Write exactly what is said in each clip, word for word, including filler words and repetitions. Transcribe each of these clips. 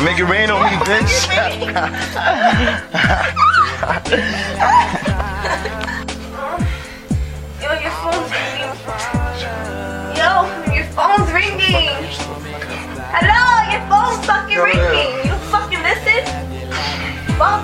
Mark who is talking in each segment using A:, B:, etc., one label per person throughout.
A: Make it rain on me, bitch.
B: Yo, your phone's ringing. Yo, your phone's ringing. Hello, your phone's fucking ringing. You fucking listen? Fuck.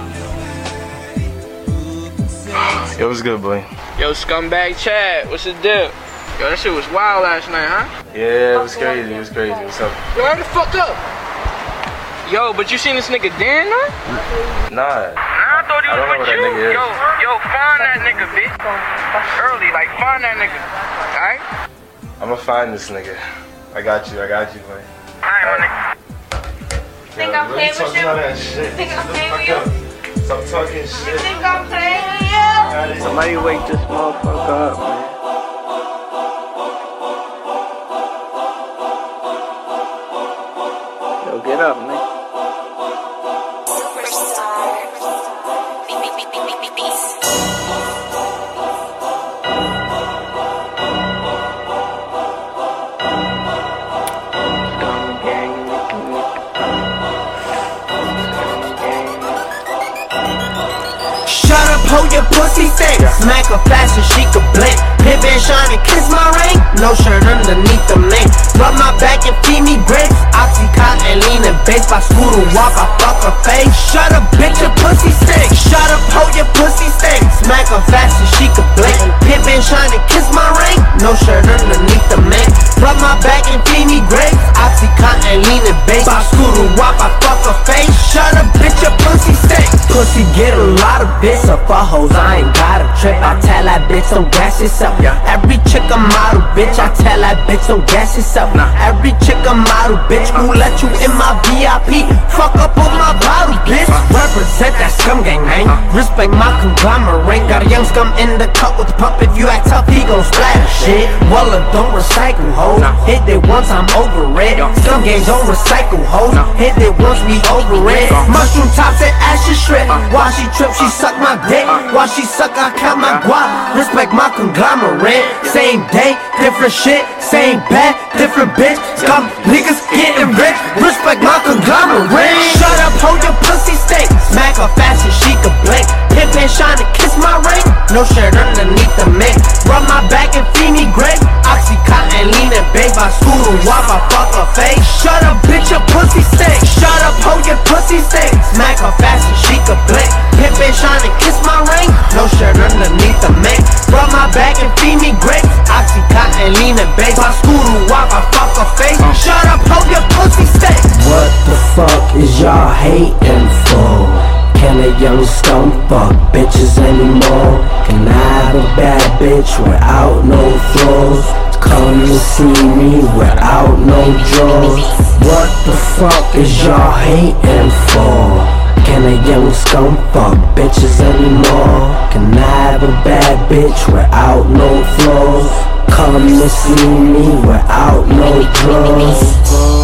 A: Yo, what's good, boy?
C: Yo, scumbag Chad, what's the deal? Yo, that shit was wild last night, huh?
A: Yeah, it was crazy. It was crazy. What's up?
C: Yo, hurry the fuck up. Yo, but you seen this nigga Dan, huh?
A: Nah.
C: I thought he
A: I
C: was
A: don't know
C: with
A: what that
C: you.
A: nigga is.
C: Yo, yo, find that nigga, bitch. Early, like, find that nigga. Alright?
A: I'ma find this nigga. I got you. I got you, boy.
C: Alright, my nigga.
B: Think I'm playing with you?
A: All that shit.
B: Think I'm playing with you?
A: Stop talking
B: You
A: shit.
B: think I'm playing with you?
C: Somebody wake this motherfucker up, man. Yo, get up, man.
D: Shut up, hold your pussy thick. Smack her fast so she could blink. Pip and shine and kiss my ring. No shirt underneath the mink. Rub my back and feed me grapes. Oxycontin, lean and base. By scooter walk, I fuck her face. Shut up, bitch, your pussy stink. Shut up, hold your pussy stink. Smack her fast so she could blink. Pip and shine and kiss my ring. No shirt underneath the mink. Rub my back and feed me grapes. Oxycontin, lean and base. By scooter walk, I fuck her face. Shut up, bitch, your pussy stink. Pussy get a lot of bits up for hoes, I ain't got a trip. I tell that bitch, don't gas yourself. Every chick a model, bitch. I tell that bitch, don't gas yourself. Every chick a model, bitch. Who let you in my V I P? Fuck up on my body, bitch. Represent that scum gang, man. Respect my conglomerate. Got a young scum in the cup with the pump. If you act tough, he gon' splatter shit. Well, don't recycle, hoes. Hit it once, I'm over it. Scum gang don't recycle, hoes. Hit it once, we over it. Mushroom tops and ashes strip. While she trip, she suck my dick. While she suck, I count my guap. Respect my conglomerate. Same day, different shit. Same bed, different bitch. Scum niggas getting rich. Respect my conglomerate. Shut up, hold your pussy stink. Smack her fast so she could blink. Pimp and shine and kiss my ring. No shirt underneath the mink. Rub my back and feed me grape. Oxycontin, lean and bake. By scooter walk, I fuck her face. Shut up, bitch, your pussy stink. Shut up, hold your pussy stink. Smack her fast so she could blink. Pimp and shine and kiss my ring. No shirt underneath the mink. Rub my back and feed me grapes. Oxycontin, lean and bake. By scooter walk, I fuck her face. Shut up, hold your pussy stink.
E: What the fuck is y'all hating for? Can a young scum fuck bitches anymore? Can I have a bad bitch without no flaws? Come to see me without no drawers. What the fuck is y'all hating for? Can a young scum fuck bitches anymore? Can I have a bad bitch without no flaws? Come to see me without no drawers.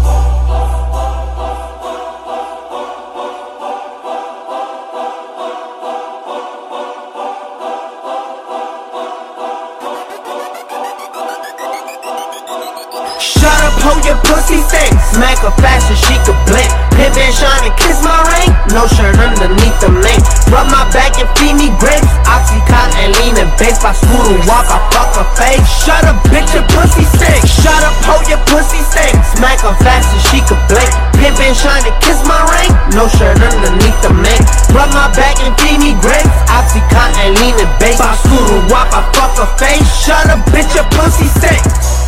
D: Shut up, hold your pussy stink. Smack her fast so she could blink. Pimp and shine and kiss my ring. No shirt underneath the mink. Rub my back and feed me grapes. Oxycontin, lean and base. By scooter walk, I fuck her face. Shut up, bitch, your pussy stink. Shut up, hold your pussy stink. Smack her fast so she could blink. Pimp and shine and kiss my ring. No shirt underneath the mink. Rub my back and feed me grapes. Oxycontin, lean and base. By scooter walk, I fuck her face. Shut up, bitch, your pussy stink.